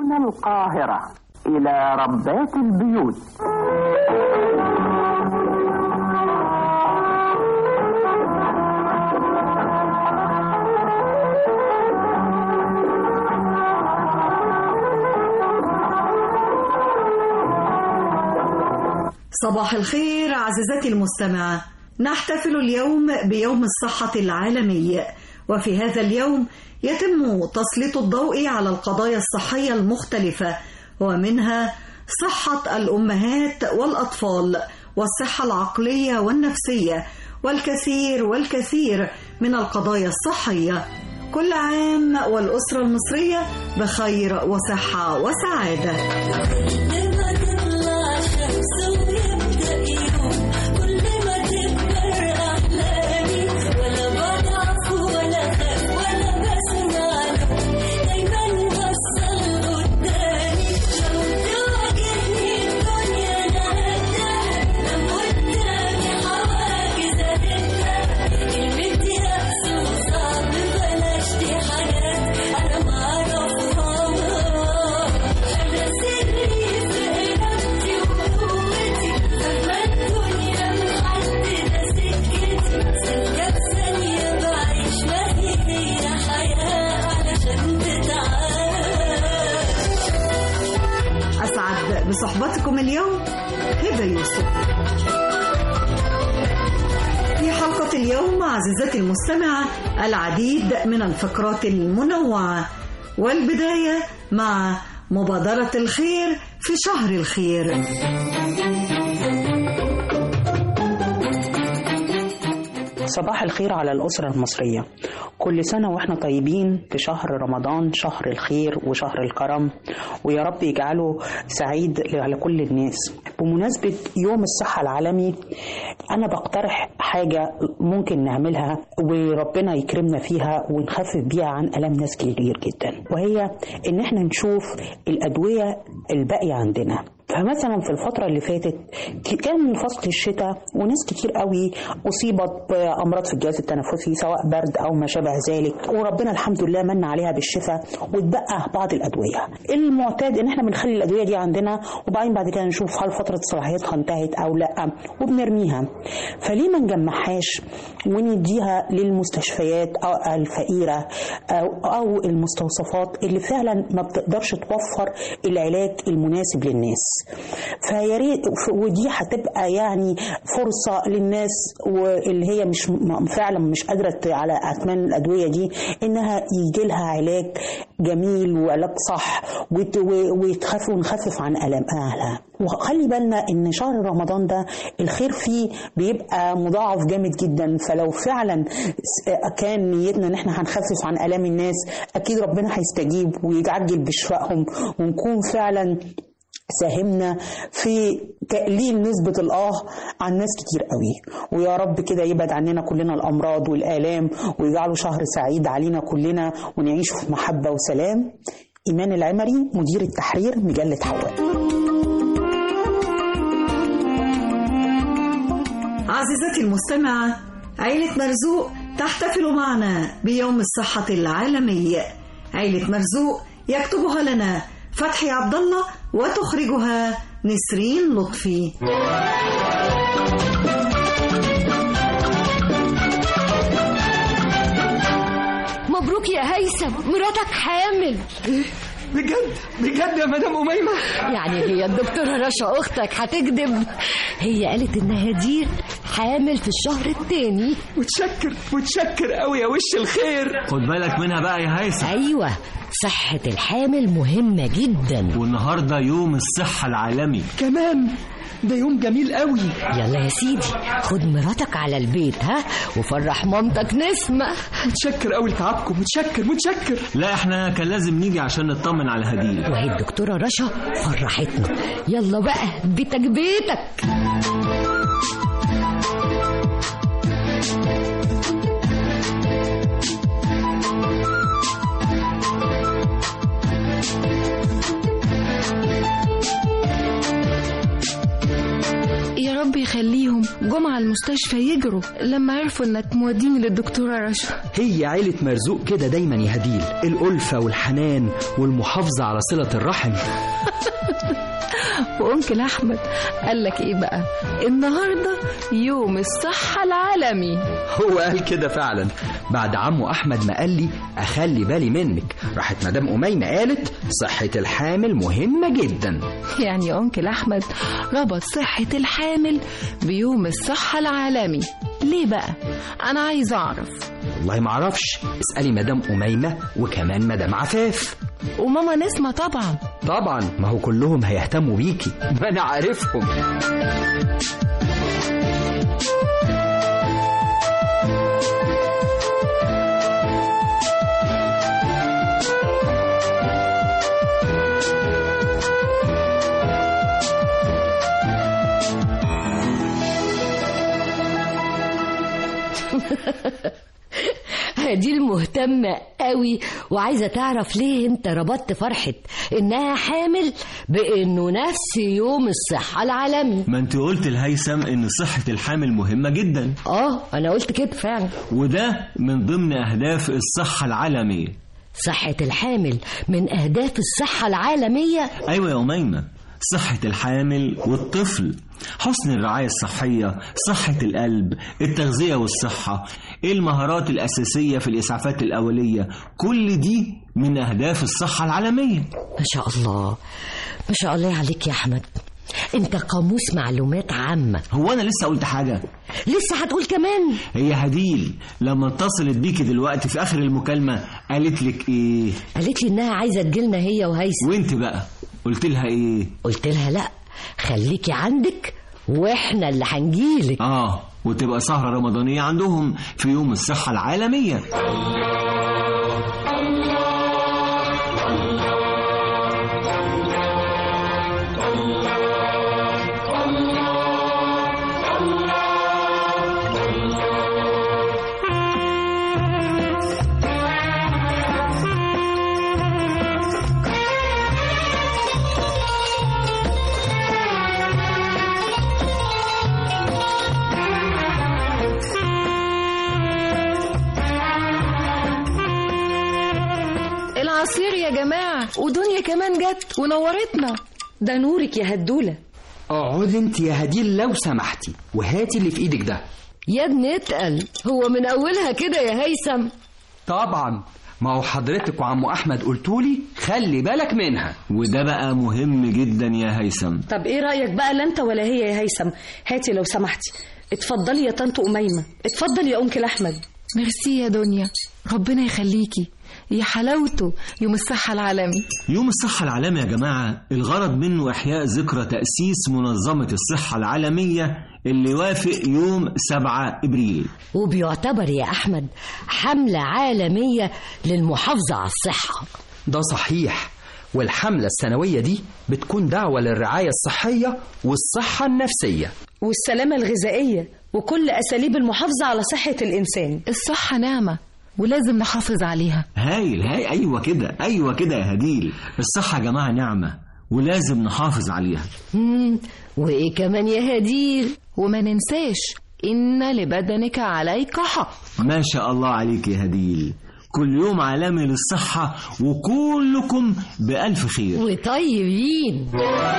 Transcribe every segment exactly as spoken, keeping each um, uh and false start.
من القاهرة إلى ربات البيوت. صباح الخير عزيزتي المستمعة. نحتفل اليوم بيوم الصحة العالمي، وفي هذا اليوم يتم تسليط الضوء على القضايا الصحية المختلفة، ومنها صحة الأمهات والأطفال والصحة العقلية والنفسية والكثير والكثير من القضايا الصحية. كل عام والأسرة المصرية بخير وصحة وسعادة. بصحبتكم اليوم هبة يوسف. في حلقة اليوم عزيزتي المستمعة العديد من الفقرات المنوعة، والبداية مع مبادرة الخير في شهر الخير. صباح الخير على الأسرة المصرية، كل سنة وإحنا طيبين في شهر رمضان، شهر الخير وشهر الكرم، ويا رب يجعله سعيد على كل الناس. بمناسبة يوم الصحة العالمي أنا بقترح حاجة ممكن نعملها وربنا يكرمنا فيها ونخفف بيها عن ألم ناس كتير جدا، وهي إن إحنا نشوف الأدوية الباقية عندنا. فمثلا في الفترة اللي فاتت كان من فصل الشتاء وناس كتير قوي أصيبت بأمراض في الجهاز التنفسي سواء برد أو ما شابه ذلك، وربنا الحمد لله من عليها بالشفاء واتبقى بعض الأدوية. المعتاد إن احنا بنخلي الأدوية دي عندنا وبعدين بعد كده نشوف هل فترة صلاحيتها انتهت أو لأ وبنرميها. فليه ما نجمعهاش ونديها للمستشفيات أو الفقيرة أو, أو المستوصفات اللي فعلا ما بتقدرش توفر العلاج المناسب للناس؟ فيا ريت، ودي هتبقى يعني فرصه للناس واللي هي مش فعلا مش قادره على اثمان الادويه دي انها يجي لها علاج جميل وعلاج صح ويتخفف ونخفف عن الام اهلها. وخلي بالنا ان شهر رمضان ده الخير فيه بيبقى مضاعف جامد جدا، فلو فعلا كان نيتنا ان احنا هنخفف عن الام الناس اكيد ربنا هيستجيب ويعجل بشفائهم، ونكون فعلا ساهمنا في تقليل نسبة الآه عن ناس كتير قوي. ويا رب كده يبعد عننا كلنا الأمراض والآلام ويجعله شهر سعيد علينا كلنا ونعيش في محبة وسلام. إيمان العمري، مدير التحرير، مجلة حواء. عزيزتي المستمعة، عيلة مرزوق تحتفل معنا بيوم الصحة العالمي. عيلة مرزوق يكتبها لنا فتحي عبد الله وتخرجها نسرين لطفي. مبروك يا هيثم، مراتك حامل. بجد بجد يا مدام أميمة؟ يعني هي الدكتورة رشا أختك هتكذب؟ هي قالت إنها دي حامل في الشهر الثاني. متشكر متشكر قوي يا وش الخير. خد بالك منها بقى يا هيثم. أيوة، صحة الحامل مهمة جدا، والنهاردة يوم الصحة العالمي كمان، ده يوم جميل قوي. يلا يا سيدي خد مراتك على البيت ها وفرح مامتك نسمة. متشكر قوي لتعبكم، متشكر متشكر. لا احنا كان لازم نيجي عشان نطمن على هدية، وهي الدكتورة رشا فرحتنا. يلا بقى بيتك بيتك. يا رب يخليهم جم على المستشفى يجروا لما عرفوا انك موديني للدكتورة رشا. هي عيلة مرزوق كده دايما يا هديل، الألفة والحنان والمحافظة على صلة الرحم. وأنكل أحمد قال لك إيه بقى؟ النهاردة يوم الصحة العالمي. هو قال كده فعلا، بعد عمو أحمد ما قال لي أخلي بالي منك، راحت مدام أميمة قالت صحة الحامل مهمة جدا. يعني أنكل أحمد ربط صحة الحامل بيوم الصحة العالمي، ليه بقى؟ أنا عايز أعرف. والله ما أعرفش، اسألي مدام أميمة وكمان مدام عفاف وماما نسمة طبعا. طبعا، ما هو كلهم هيهتموا بيكي، ما أنا عارفهم. دي المهتمة قوي وعايزة تعرف ليه انت ربطت فرحة انها حامل بانه نفس يوم الصحة العالمي. ما انت قلت الهيثم ان صحة الحامل مهمة جدا. اه انا قلت كده فعلا، وده من ضمن اهداف الصحة العالمية. صحة الحامل من اهداف الصحة العالمية؟ ايوه يا أميمة، صحة الحامل والطفل، حسن الرعاية الصحية، صحة القلب، التغذية والصحة، المهارات الأساسية في الإسعافات الأولية، كل دي من أهداف الصحة العالمية. ما شاء الله، ما شاء الله عليك يا أحمد، أنت قاموس معلومات عامة. هو أنا لسه قلت حاجة؟ لسه هتقول كمان؟ هي هديل لما اتصلت بيكي دلوقتي في آخر المكالمة قالت لك إيه؟ قالت لي إنها عايزة تجيلنا هي وهيثم. وأنت بقى قلت لها إيه؟ قلت لها لأ، خليكي عندك واحنا اللي هنجيلك. اه وتبقى سهرة رمضانية عندهم في يوم الصحة العالمية. العصير يا جماعة، ودنيا كمان جت ونورتنا. ده نورك يا هدولة. اقعدي انت يا هديل لو سمحتي وهاتي اللي في ايدك ده. يا ابني اتقل، هو من اولها كده يا هيثم؟ طبعا، ما هو حضرتك وعمو احمد قلتولي خلي بالك منها، وده بقى مهم جدا يا هيثم. طب ايه رأيك بقى، لا انت ولا هي يا هيثم؟ هاتي لو سمحتي. اتفضلي يا طنط أميمة، اتفضل يا أنكل أحمد. ميرسي يا دنيا، ربنا يخليكي، يا حلاوته يوم الصحة العالمي. يوم الصحة العالمي يا جماعة الغرض منه إحياء ذكرى تأسيس منظمة الصحة العالمية اللي وافق يوم سبعة إبريل، وبيعتبر يا أحمد حملة عالمية للمحافظة على الصحة. ده صحيح، والحملة السنوية دي بتكون دعوة للرعاية الصحية والصحة النفسية والسلامة الغذائية وكل أساليب المحافظة على صحة الإنسان. الصحة نعمة ولازم نحافظ عليها. هايل هاي أيوة كده أيوة كده يا هديل، الصحة يا جماعة نعمة ولازم نحافظ عليها. مم. وإيه كمان يا هديل؟ وما ننساش إن لبدنك عليك حق. ما شاء الله عليك يا هديل، كل يوم عالمي للصحة وكلكم بألف خير وطيبين.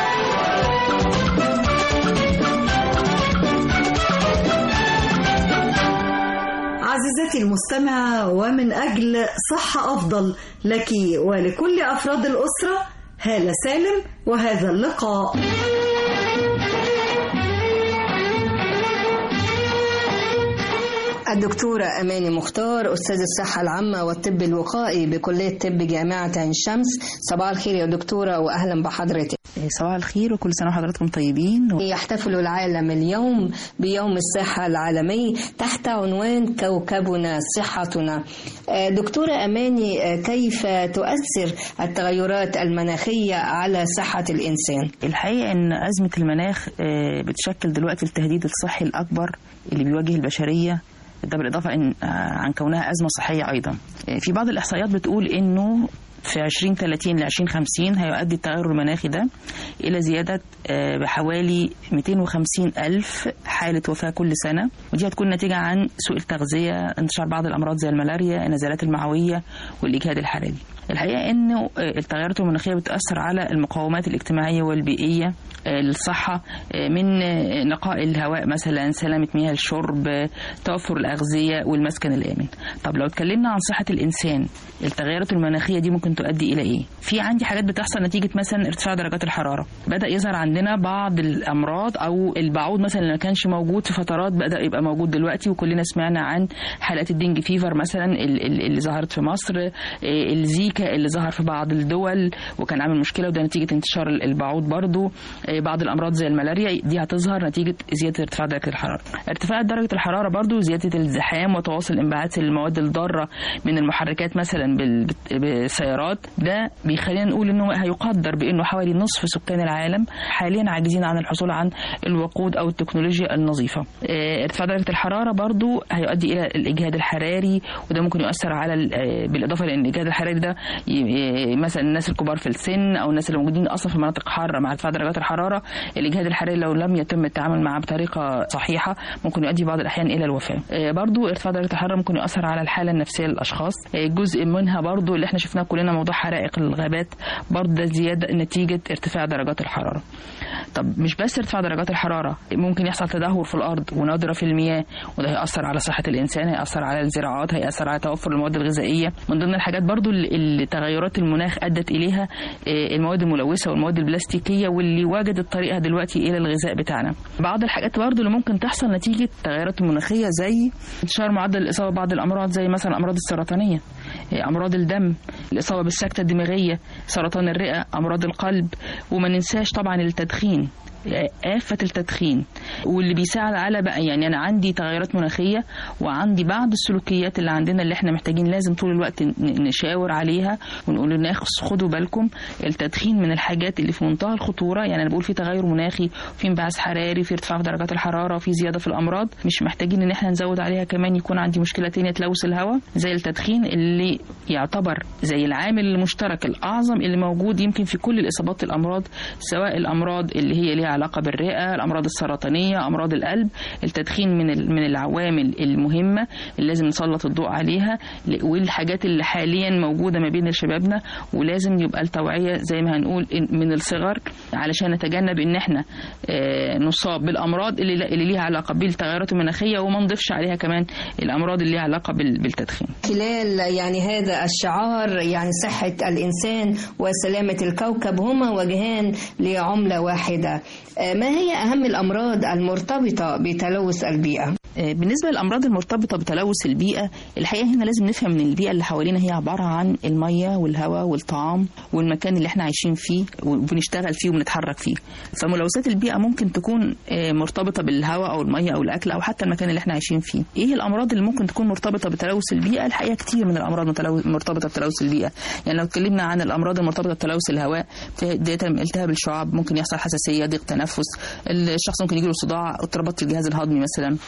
عزيزتي المستمعة، ومن أجل صحة أفضل لك ولكل أفراد الأسرة، هالة سالم وهذا اللقاء. الدكتورة أماني مختار، أستاذ الصحة العامة والطب الوقائي بكلية طب جامعة عين شمس. صباح الخير يا دكتورة وأهلا بحضرتك. صباح الخير وكل سنة وحضراتكم طيبين. يحتفل العالم اليوم بيوم الصحة العالمي تحت عنوان كوكبنا صحتنا. دكتورة أماني، كيف تؤثر التغيرات المناخية على صحة الإنسان؟ الحقيقة أن أزمة المناخ بتشكل دلوقتي التهديد الصحي الأكبر اللي بيواجه البشرية، ده بالإضافة إن عن كونها أزمة صحية أيضا. في بعض الإحصائيات بتقول إنه في عشرين ثلاثين ل عشرين خمسين هيؤدي التغير المناخي ده إلى زيادة بحوالي مئتين وخمسين ألف حالة وفاة كل سنة، ودي هتكون نتيجة عن سوء التغذية، انتشار بعض الأمراض زي الملاريا، النزلات المعوية والإجهاد الحراري. الحقيقة أنه التغيرات المناخية بتأثر على المقومات الاجتماعية والبيئية للصحة، من نقاء الهواء مثلا، سلامة مياه الشرب، توفر الأغذية والمسكن الآمن. طب لو اتكلمنا عن صحة الإنسان، التغيرات المناخية دي ممكن تؤدي إلى إيه؟ في عندي حاجات بتحصل نتيجة مثلا ارتفاع درجات الحرارة، بدأ يظهر عندنا بعض الأمراض أو البعوض مثلا اللي ما كانش موجود في فترات بدأ يبقى موجود دلوقتي، وكلنا سمعنا عن حالات الدنج فيفر مثلا اللي ظهرت في مصر، الزيكا اللي ظهر في بعض الدول وكان عامل مشكلة، وده نتيجة انتشار البعوض برضو. بعض الأمراض زي الملاريا دي هتظهر نتيجة زيادة ارتفاع درجة الحرارة. ارتفاع درجة الحرارة برضو زيادة الزحام وتواصل انبعاث المواد الضارة من المحركات مثلا بالسيارات، ده بيخلينا نقول انه هيقدر بانه حوالي نصف سكان العالم حاليا عاجزين عن الحصول عن الوقود او التكنولوجيا النظيفة. ارتفاع درجة الحرارة برضو هيؤدي الى الاجهاد الحراري، وده ممكن يؤثر على بالاضافة لان الاجهاد الحراري ده مثلا الناس الكبار في السن او الناس اللي موجودين اصلا في مناطق حاره مع ارتفاع درجات الحراره، الاجهاد الحراري لو لم يتم التعامل معه بطريقه صحيحه ممكن يؤدي بعض الاحيان الى الوفاه. برضو ارتفاع درجه الحراره ممكن يؤثر على الحاله النفسيه للاشخاص، جزء منها برضو اللي احنا شفناه كلنا موضوع حرائق الغابات، برضو ده زياده نتيجه ارتفاع درجات الحراره. طب مش بس ارتفاع درجات الحراره، ممكن يحصل تدهور في الارض وندره في المياه، وده هيأثر على صحه الانسان، هيأثر على الزراعات، هيأثر على توفر المواد الغذائيه. من ضمن الحاجات برضو اللي تغيرات المناخ ادت اليها المواد الملوثه والمواد البلاستيكيه، واللي وجدت طريقها دلوقتي الى الغذاء بتاعنا. بعض الحاجات برضو اللي ممكن تحصل نتيجه التغيرات المناخيه زي انتشار معدل الاصابه ببعض الامراض زي مثلا الامراض السرطانيه، امراض الدم، الاصابه بالسكته الدماغيه، سرطان الرئه، امراض القلب، وما ننساش طبعا التدخين، آفة التدخين، واللي بيساعد على بقى يعني أنا عندي تغيرات مناخية وعندي بعض السلوكيات اللي عندنا اللي احنا محتاجين لازم طول الوقت نشاور عليها ونقول للناس خدوا بالكم. التدخين من الحاجات اللي في منتهى الخطورة، يعني أنا بقول في تغير مناخي، في انبعاث حراري، في ارتفاع في درجات الحرارة، في زيادة في الأمراض، مش محتاجين إن احنا نزود عليها كمان يكون عندي مشكلة تانية تلوث الهواء زي التدخين، اللي يعتبر زي العامل المشترك الأعظم اللي موجود يمكن في كل الإصابات الأمراض، سواء الأمراض اللي هي ليها علاقة بالرئة، الأمراض السرطانية، أمراض القلب. التدخين من من العوامل المهمة اللي لازم نسلط الضوء عليها، والحاجات اللي حاليا موجودة ما بين شبابنا، ولازم يبقى التوعية زي ما هنقول من الصغر علشان نتجنب ان احنا نصاب بالأمراض اللي اللي ليها علاقة بالتغيرات المناخية، وما نضيفش عليها كمان الأمراض اللي ليها علاقة بالتدخين. خلال يعني هذا الشعار يعني صحة الإنسان وسلامة الكوكب هما وجهان لعملة واحدة، ما هي أهم الأمراض المرتبطة بتلوث البيئة؟ بالنسبة للأمراض المرتبطة بتلوث البيئة، الحقيقة هنا لازم نفهم أن البيئة اللي حوالينا هي عبارة عن المية والهواء والطعام والمكان اللي احنا عايشين فيه وبنشتغل فيه وبنتحرك فيه. فملوثات البيئة ممكن تكون مرتبطة بالهواء أو المية أو الأكل أو حتى المكان اللي احنا عايشين فيه. إيه الأمراض اللي ممكن تكون مرتبطة بتلوث البيئة؟ الحقيقة كتير من الأمراض مرتبطة بتلوث البيئة. يعني لو اتكلمنا عن الأمراض المرتبطة بتلوث الهواء، التهاب الشعاب، ممكن يحصل حساسية، ضيق تنفس، الشخص ممكن يجيله صداع، اضطرابات في الجهاز الهضمي مثلا.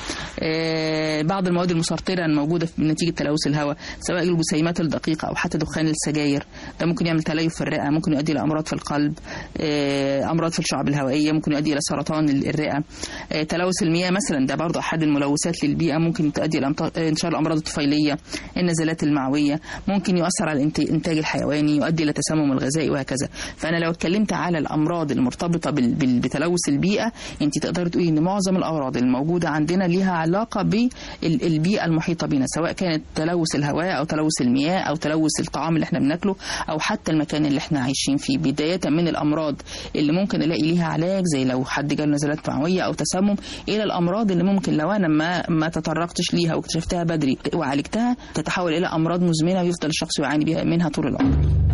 بعض المواد المسرطنة الموجودة نتيجة تلوث الهواء، سواء الجسيمات الدقيقة أو حتى دخان السجاير، ده ممكن يعمل تليف في الرئة، ممكن يؤدي إلى أمراض في القلب، أمراض في الشعب الهوائية، ممكن يؤدي إلى سرطان الرئة. تلوث المياه مثلا ده برضه أحد الملوثات للبيئة، ممكن تؤدي إلى انتشار الأمراض الطفيلية، النزلات المعوية، ممكن يؤثر على الإنتاج الحيواني، يؤدي إلى تسمم الغذائي وهكذا. فأنا لو اتكلمت على الأمراض المرتبطة بتلوث البيئة، أنت تقدر تقولي إن معظم الأمراض الموجودة عندنا ليها علاقة بالبيئة المحيطة بنا، سواء كانت تلوث الهواء أو تلوث المياه أو تلوث الطعام اللي احنا بناكله أو حتى المكان اللي احنا عايشين فيه. بداية من الأمراض اللي ممكن نلاقي ليها علاج زي لو حد جاله نزلات معوية أو تسمم، إلى الأمراض اللي ممكن لو أنا ما ما تطرقتش ليها واكتشفتها بدري وعالجتها تتحول إلى أمراض مزمنة ويفضل الشخص يعاني بها منها طول العمر.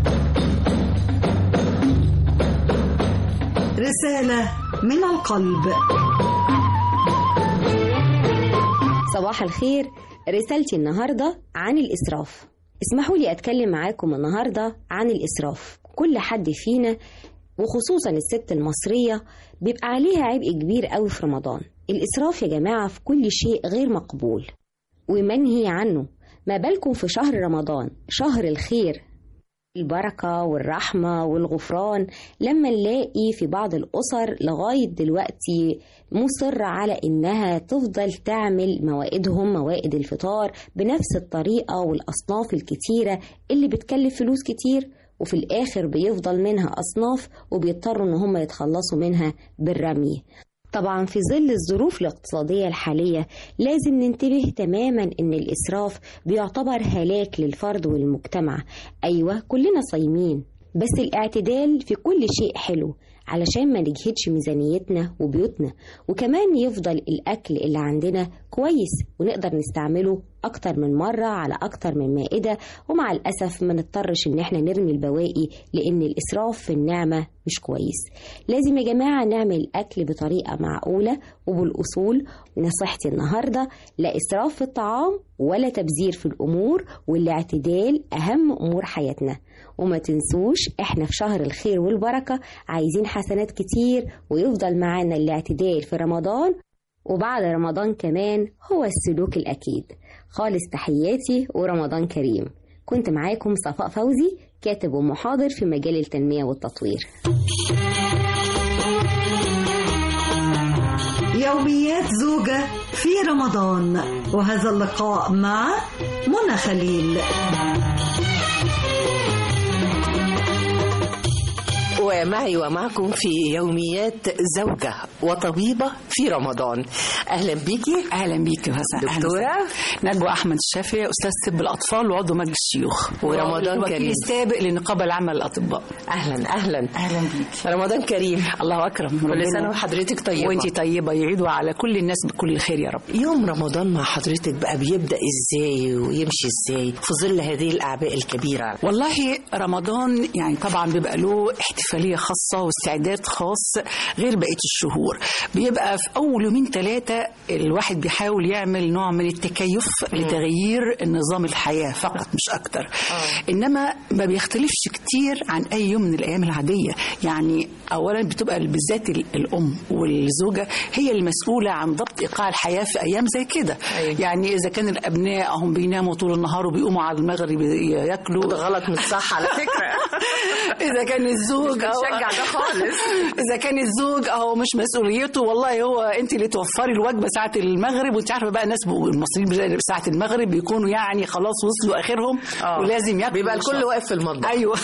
رسالة من القلب. صباح الخير. رسالتي النهاردة عن الإسراف. اسمحوا لي أتكلم معاكم النهاردة عن الإسراف. كل حد فينا وخصوصا الست المصرية بيبقى عليها عبء كبير قوي في رمضان. الإسراف يا جماعة في كل شيء غير مقبول ومنهي عنه، ما بالكم في شهر رمضان، شهر الخير البركة والرحمة والغفران لما نلاقي في بعض الأسر لغاية دلوقتي مصرة على إنها تفضل تعمل موائدهم موائد الفطار بنفس الطريقة والأصناف الكتيرة اللي بتكلف فلوس كتير، وفي الآخر بيفضل منها أصناف وبيضطروا إن هم يتخلصوا منها بالرمي. طبعا في ظل الظروف الاقتصادية الحالية لازم ننتبه تماما إن الإسراف بيعتبر هلاك للفرد والمجتمع. أيوة كلنا صايمين، بس الاعتدال في كل شيء حلو علشان ما نجهدش ميزانيتنا وبيوتنا، وكمان يفضل الأكل اللي عندنا كويس ونقدر نستعمله أكتر من مرة على أكتر من مائدة، ومع الأسف ما نضطرش إن احنا نرمي البواقي لأن الإسراف في النعمة مش كويس. لازم يا جماعة نعمل أكل بطريقة معقولة وبالأصول. نصيحتي النهاردة لا إسراف في الطعام ولا تبذير في الأمور، والاعتدال أهم أمور حياتنا. وما تنسوش احنا في شهر الخير والبركة، عايزين حسنات كتير ويفضل معانا الاعتدال في رمضان وبعد رمضان كمان هو السلوك الأكيد. خالص تحياتي ورمضان كريم. كنت معاكم صفاء فوزي، كاتب ومحاضر في مجال التنمية والتطوير. يوميات زوجة في رمضان، وهذا اللقاء مع منى خليل. ومعي ومعكم في يوميات زوجة وطبيبة في رمضان. أهلا بيكي. أهلا بيكي دكتورة نجوى أحمد الشافعي، أستاذ طب الأطفال وعضو مجلس الشيوخ، ورمضان كريم، وكيل السابق للنقابة العامة للأطباء. أهلا أهلا أهلا بيكي. رمضان كريم. الله أكرم. كل سنة وحضرتك طيبة. وانتي طيبة، يعيدوا على كل الناس بكل خير يا رب. يوم رمضان مع حضرتك بقى بيبدأ إزاي ويمشي إزاي في ظل هذه الأعباء الكبيرة؟ والله رمضان يعني طبعا بيبقى له احتفالية خاصة واستعداد خاص غير بقية الشهور. بيبقى في أول يومين ثلاثة الواحد بيحاول يعمل نوع من التكيف لتغيير النظام الحياة فقط مش أكتر. أوه. إنما ما بيختلفش كتير عن أي يوم من الأيام العادية. يعني أولا بتبقى بالذات الأم والزوجة هي المسؤولة عن ضبط إيقاع الحياة في أيام زي كده. أيه. يعني إذا كان الأبناء هم بيناموا طول النهار وبيقوموا على المغرب ياكلوا، ده غلط مش صح على فكرة. إذا كان الزوج بنشجع ده خالص. إذا كان الزوج أهو مش مسؤوليته، والله هو أنت اللي توفري الوجبة ساعة المغرب، وأنت عارفة بقى الناس المصريين ساعة المغرب بيكونوا يعني خلاص وصلوا آخرهم أوه. ولازم ياكلوا، بيبقى الكل واقف في المطبخ. أيوه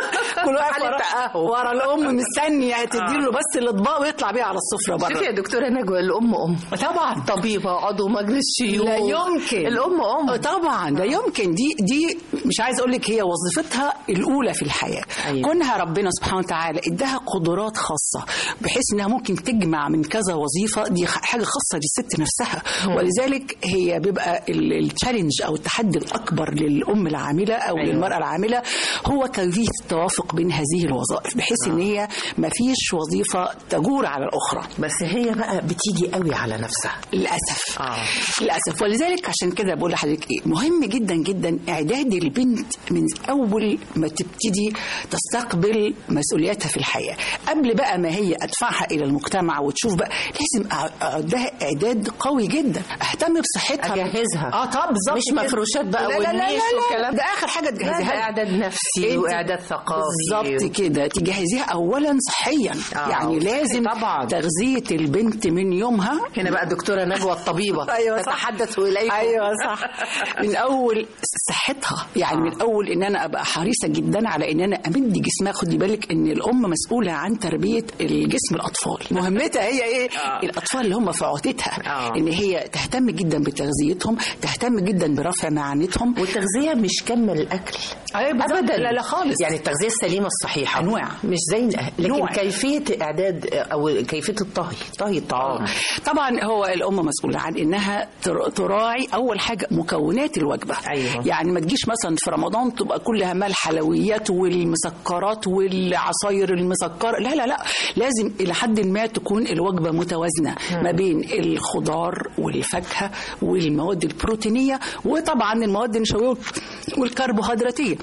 كل واقف ورا, ورا الأم مستنية تديله بس الأطباق ويطلع بيها على السفرة بره. شوفي يا دكتورة نجوى، الأم أم طبعا، طبيبة عضو مجلس شيوخ، لا يمكن الأم أم طبعا، لا يمكن. دي دي مش عايز أقول لك هي وظيفتها الأولى في الحياة. أيوه. كونها ربنا سبحانه وتعالى ادها قدرات خاصة بحيث انها ممكن تجمع من كذا وظيفة، دي حاجة خاصة للست نفسها. مم. ولذلك هي بيبقى التشالنج او التحدي الاكبر للام العاملة او أيوة. للمرأة العاملة هو كيفية التوافق بين هذه الوظائف بحيث آه. ان هي ما فيش وظيفة تجور على الاخرى. بس هي بقى بتيجي قوي على نفسها للاسف. آه. للاسف. ولذلك عشان كده بقول لحضرتك ايه مهم جدا جدا اعداد البنت من اول ما تبتدي تستقبل مسؤولياتها في الحياة، قبل بقى ما هي ادفعها الى المجتمع وتشوف بقى لازم اعدها اعداد قوي جدا، اهتم بصحتها، اجهزها. اه طب بالظبط، مش مفروشات بقى والنيش والكلام ده اخر حاجه تجهزيها. اعداد نفسي واعداد ثقافي بالظبط كده، تجهزيها اولا صحيا. آه. يعني لازم طبعا تغذيه البنت من يومها. هنا بقى الدكتوره نجوى الطبيبه أيوة تتحدث اليكم. ايوه صح. من اول صحتها، يعني آه. من اول ان انا ابقى حريصه جدا على ان انا امد جسمها. خدي بالك ان الام مسؤوله عن تربيه الجسم الاطفال، مهمتها هي ايه؟ آه. الاطفال اللي هم في عهدتها. آه. ان هي تهتم جدا بتغذيتهم، تهتم جدا برفع معانتهم. والتغذيه مش كم الاكل ابدا، لا لا خالص. يعني التغذيه السليمه الصحيحه انواع، مش زي لكن نوع. كيفيه اعداد او كيفيه الطهي طهي الطعام. آه. طبعا هو الام مسؤوله عن انها تراعي اول حاجه مكونات الوجبه. أيوة. يعني ما تجيش مثلا في رمضان تبقى كلها مال حلويات والمسكرات والعصاير المسكره، لا لا لا، لازم الى حد ما تكون الوجبه متوازنه م. ما بين الخضار والفاكهه والمواد البروتينيه وطبعا المواد النشويه والكربوهيدراتيه.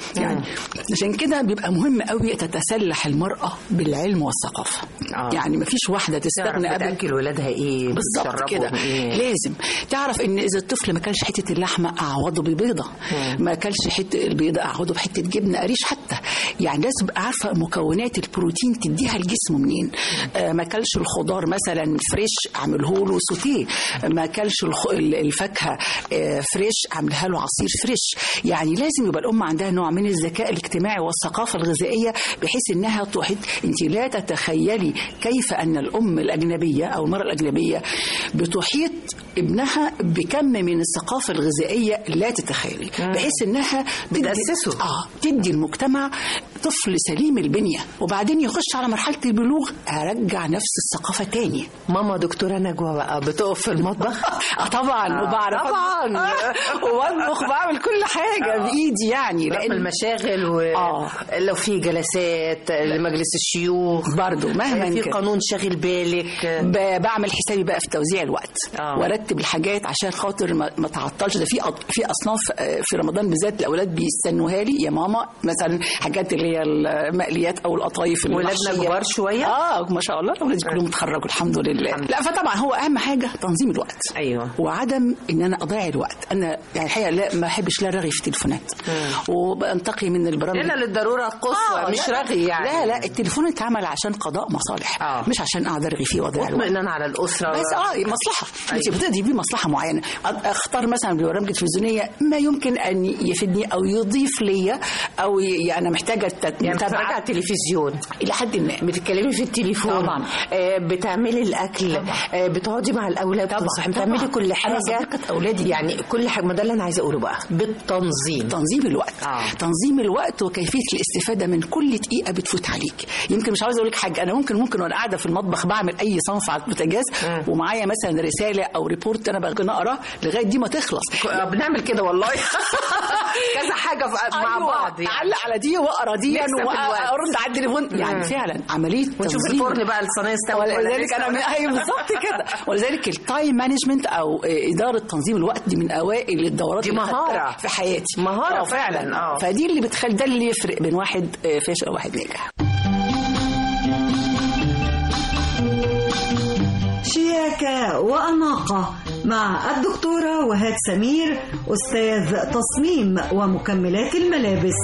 يعني عشان كده بيبقى مهم قوي تتسلح المرأة بالعلم والثقافة. آه. يعني مفيش واحدة تستغنى ابدا. بتاكل ولادها ايه بالظبط كده. إيه؟ لازم تعرف ان اذا الطفل ما كلش حته اللحمه اعوضه ببيضه، ما كلش حته البيضه اعوضه بحته جبنه قريش حتى. يعني لازم تبقى عارفه مكونات البروتين تديها الجسم منين. آه ما كلش الخضار مثلا فريش اعمله له سوتيه، ما كلش الخ... الفاكهه آه فريش اعملها له عصير فريش. يعني لازم يبقى الام عندها نوع من الذكاء الاجتماعي والثقافه الغذائيه بحيث انها تحيط. انت لا تتخيلي كيف ان الام الاجنبيه او المراه الاجنبيه بتحيط ابنها بكم من الثقافه الغذائيه لا تتخيلي، بحيث انها بتاسسه اه تدي المجتمع طفل سليم البنيه، وبعدين يخش على مرحله البلوغ ارجع نفس الثقافه تاني. ماما دكتوره نجوى بقى بتقف في المطبخ؟ اه طبعا آه وبعرف طبعا واطبخ بعمل كل حاجه آه. بايدي يعني لان المشاغل و... آه. لو في جلسات لمجلس الشيوخ برضو مهما في قانون شاغل بالك، بعمل حسابي بقى في توزيع الوقت آه. وارتب الحاجات عشان خاطر ما, ما تعطلش. ده في في اصناف في رمضان بالذات الاولاد بيستنوها لي يا ماما، مثلا حاجات اللي هي المقليات او القطايف المحشيه. ولادنا كبار شويه اه ما شاء الله اولادي كلهم اتخرجوا الحمد لله. لا فطبعا هو اهم حاجه تنظيم الوقت. ايوه وعدم ان انا اضيع الوقت. انا يعني الحقيقه لا ما بحبش لا رغي في التليفونات وبنتقي من البرامج الا للضروره القصوى آه مش رغي يعني. لا لا التليفون اتعمل عشان قضاء مصالح آه. مش عشان اقعد ارغي فيه واضيع الوقت. اطمئنان على الاسره بس اه مصلحه. انت أيوة. بتقضي بيه مصلحه معينه. اختار مثلا برامج تلفزيونيه ما يمكن ان يفيدني او يضيف ليا او ي... انا محتاجه متابعه يعني التلفزيون الى حد ما. بتتكلمي في التليفون طبعا آه بتعملي الاكل آه بتقعدي مع الاولاد طبعا بتعملي كل حاجه. انا اولادي يعني كل حاجه. ما ده اللي انا عايزه اقوله بقى بالتنظيم. تنظيم الوقت آه. تنظيم الوقت وكيفيه الاستفاده من كل دقيقه بتفوت عليك. يمكن مش عاوزه اقول لك حاجه، انا ممكن ممكن وانا قاعده في المطبخ بعمل اي صنف على البوتاجاز ومعايا مثلا رساله او ريبورت انا بقى اقرا لغايه دي ما تخلص. بنعمل كده والله كذا حاجه مع أيوة. بعض يعني. اعلق على دي واقرا دي وارد على التليفون. يعني فعلا عمليه ونشوف الفرن بقى الصينيه استوت. ولذلك انا ايوه بالظبط كده. ولذلك التايم مانجمنت او اداره تنظيم الوقت دي من اوائل الدورات دي مهاره في حياتي. مهاره فعلا اه. فدي اللي بتخلي ده اللي يفرق بين واحد فاشل وواحد ناجح. شياكة وأناقة مع الدكتورة وهاد سمير أستاذ تصميم ومكملات الملابس.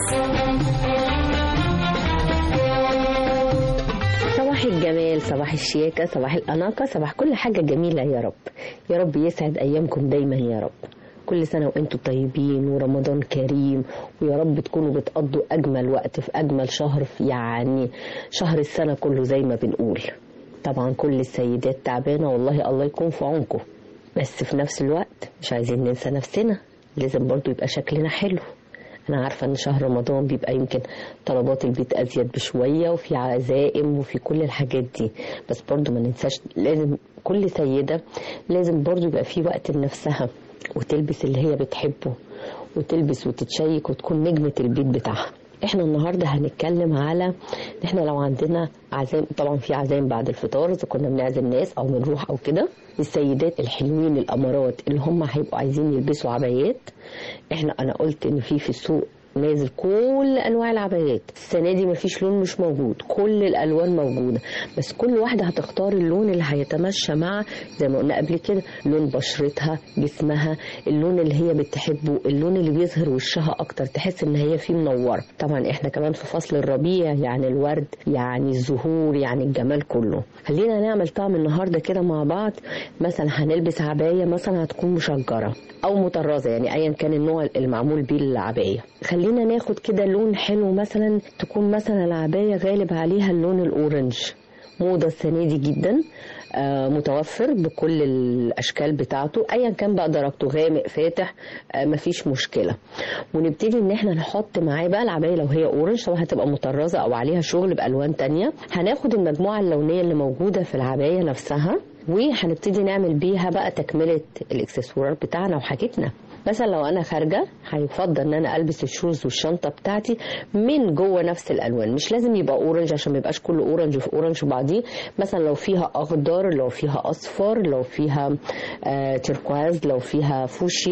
صباح الجمال، صباح الشياكة، صباح الأناقة، صباح كل حاجة جميلة يا رب. يا رب يسعد أيامكم دايما يا رب. كل سنة وانتم طيبين ورمضان كريم، ويا رب تكونوا بتقضوا أجمل وقت في أجمل شهر، في يعني شهر السنة كله زي ما بنقول. طبعا كل السيدات تعبانة والله الله يكون في عونكم، بس في نفس الوقت مش عايزين ننسى نفسنا، لازم برضو يبقى شكلنا حلو. أنا عارفة أن شهر رمضان بيبقى يمكن طلبات البيت أزيد بشوية وفي عزائم وفي كل الحاجات دي، بس برضو ما ننساش لازم كل سيدة لازم برضو يبقى في وقت لنفسها وتلبس اللي هي بتحبه وتلبس وتتشيك وتكون نجمة البيت بتاعها. احنا النهاردة هنتكلم على احنا لو عندنا عزايم، طبعا في عزايم بعد الفطار اذا كنا بنعزم ناس او بنروح او كده، السيدات الحلوين الامارات اللي هم هيبقوا عايزين يلبسوا عبايات، احنا انا قلت ان في في السوق نازل كل انواع العبايات. السنه دي مفيش لون مش موجود، كل الالوان موجوده، بس كل واحده هتختار اللون اللي هيتمشى مع زي ما قلنا قبل كده لون بشرتها، جسمها، اللون اللي هي بتحبه، اللون اللي بيظهر وشها اكتر، تحس ان هي فيه منوره. طبعا احنا كمان في فصل الربيع، يعني الورد، يعني الزهور، يعني الجمال كله. خلينا نعمل طعم النهارده كده مع بعض. مثلا هنلبس عبايه مثلا هتكون مشجره او مطرزه، يعني ايا كان النوع المعمول بيه العبايه. خلينا ناخد كده لون حلو، مثلا تكون مثلا العباية غالب عليها اللون الأورنج، موضة السنة دي جدا، آه متوفر بكل الأشكال بتاعته، أيا كان بقى درجته غامق فاتح، آه مفيش مشكلة. ونبتدي إن احنا نحط معاه بقى العباية لو هي أورنج طبعا هتبقى مطرزة أو عليها شغل بألوان تانية. هناخد المجموعة اللونية اللي موجودة في العباية نفسها وهنبتدي نعمل بيها بقى تكملة الإكسسوارات بتاعنا وحاجتنا. مثلا لو انا خارجه هيفضل ان انا البس الشوز والشنطه بتاعتي من جوه نفس الالوان، مش لازم يبقى اورنج عشان ما يبقاش كله اورنج في اورنج بعضيه. مثلا لو فيها اخضر، لو فيها اصفر، لو فيها آه تركواز، لو فيها فوشيا،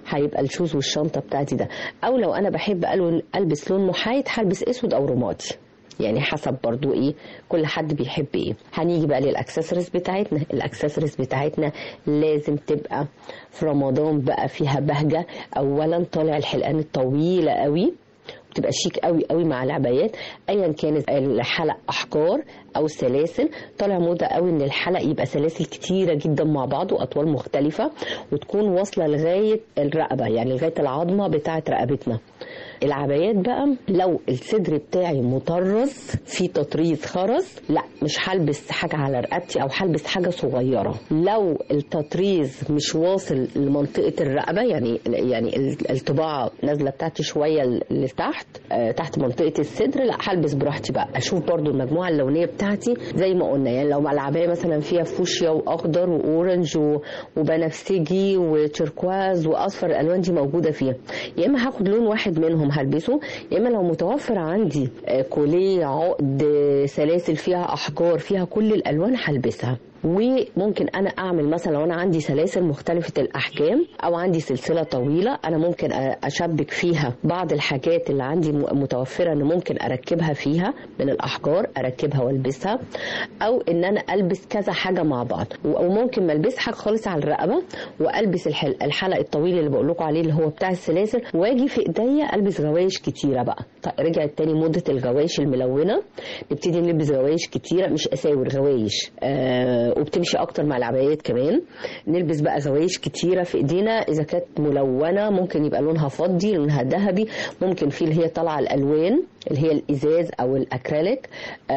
هيبقى الشوز والشنطه بتاعتي ده. او لو انا بحب البس لون محايد هلبس اسود او رمادي، يعني حسب برضو ايه كل حد بيحب ايه. هنيجي بقى للاكسسوارز بتاعتنا. الاكسسوارز بتاعتنا لازم تبقى في رمضان بقى فيها بهجه. اولا طالع الحلقان الطويله قوي بتبقى شيك قوي قوي مع العبايات، ايا كانت الحلق احجار او سلاسل. طالع موضه قوي ان الحلق يبقى سلاسل كتيره جدا مع بعض واطوال مختلفه وتكون واصله لغايه الرقبه، يعني لغايه العظمه بتاعه رقبتنا. العبايات بقى لو الصدر بتاعي مطرز في تطريز خرز، لا مش هلبس حاجه على رقبتي او هلبس حاجه صغيره. لو التطريز مش واصل لمنطقه الرقبه، يعني يعني الطباعه نازله بتاعتي شويه لتحت آه تحت منطقه الصدر، لا هلبس براحتي بقى. اشوف برضو المجموعه اللونيه بتاعتي زي ما قلنا، يعني لو مع العبايه مثلا فيها فوشيا واخضر واورنج وبنفسجي وتركواز واصفر، الالوان دي موجوده فيها، يا اما هاخد لون واحد منهم هلبسه، يا اما لو متوفر عندي كوليه عقد سلاسل فيها احجار فيها كل الالوان هلبسها. وممكن انا اعمل مثلا لو انا عندي سلاسل مختلفه الاحجام او عندي سلسله طويله، انا ممكن اشبك فيها بعض الحاجات اللي عندي متوفره ان ممكن اركبها فيها من الاحجار، اركبها والبسها، او ان انا البس كذا حاجه مع بعض. وممكن ما البس حاجه خالص على الرقبه والبس الحلق الطويل اللي بقول لكم عليه اللي هو بتاع السلاسل، واجي في ايديا البس غوايش كتيره بقى. طيب رجعت تاني موضه الغوايش الملونه، نبتدي نلبس غوايش كتيره، مش اساور، غوايش آه وبتمشي اكتر مع العبايات كمان. نلبس بقى غوايش كتيره في ايدينا، اذا كانت ملونه ممكن يبقى لونها فضي، لونها ذهبي، ممكن في اللي هي طالعه الالوان اللي هي الازاز او الاكريليك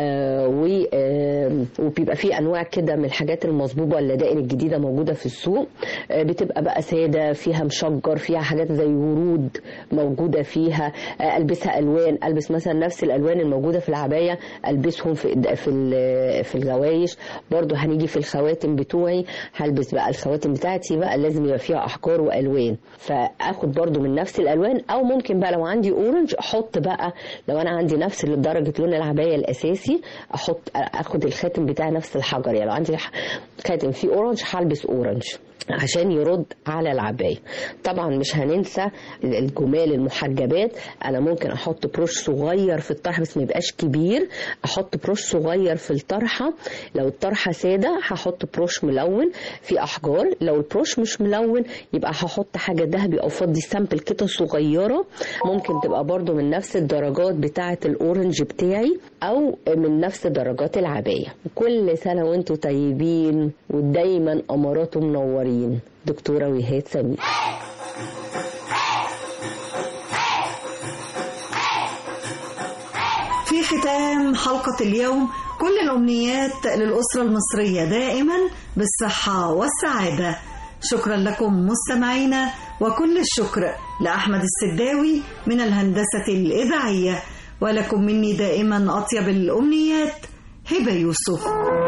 آه آه وبيبقى في انواع كده من الحاجات المصبوبه اللدائن الجديده موجوده في السوق، آه بتبقى بقى ساده فيها مشجر، فيها حاجات زي ورود موجوده فيها، آه البسها الوان، البس مثلا نفس الالوان الموجوده في العبايه البسهم في في في الغوايش. برضو هنيجي في الخواتم بتوعي، هلبس بقى الخواتم بتاعتي بقى لازم يبقى فيها احجار والوان، فاخد برضو من نفس الالوان. او ممكن بقى لو عندي اورنج احط بقى، لو انا عندي نفس درجه لون العبايه الاساسي احط اخد الخاتم بتاع نفس الحجر، يعني لو عندي خاتم فيه اورنج هلبس اورنج عشان يرد على العباية. طبعا مش هننسى الجمال المحجبات، انا ممكن احط بروش صغير في الطرحه بس ما يبقاش كبير، احط بروش صغير في الطرحه. لو الطرحه ساده هحط بروش ملون في احجار، لو البروش مش ملون يبقى هحط حاجه ذهبي او فضي سامبل كده صغيره، ممكن تبقى برضو من نفس الدرجات بتاعه الاورنج بتاعي او من نفس درجات العبايه. كل سنه وانتم طيبين ودايما اماراتكم منورين. دكتورة وهاد سمير. في ختام حلقة اليوم كل الأمنيات للأسرة المصرية دائما بالصحة والسعادة. شكرا لكم مستمعينا، وكل الشكر لأحمد السداوي من الهندسة الإذاعية، ولكم مني دائما أطيب الأمنيات، هبة يوسف.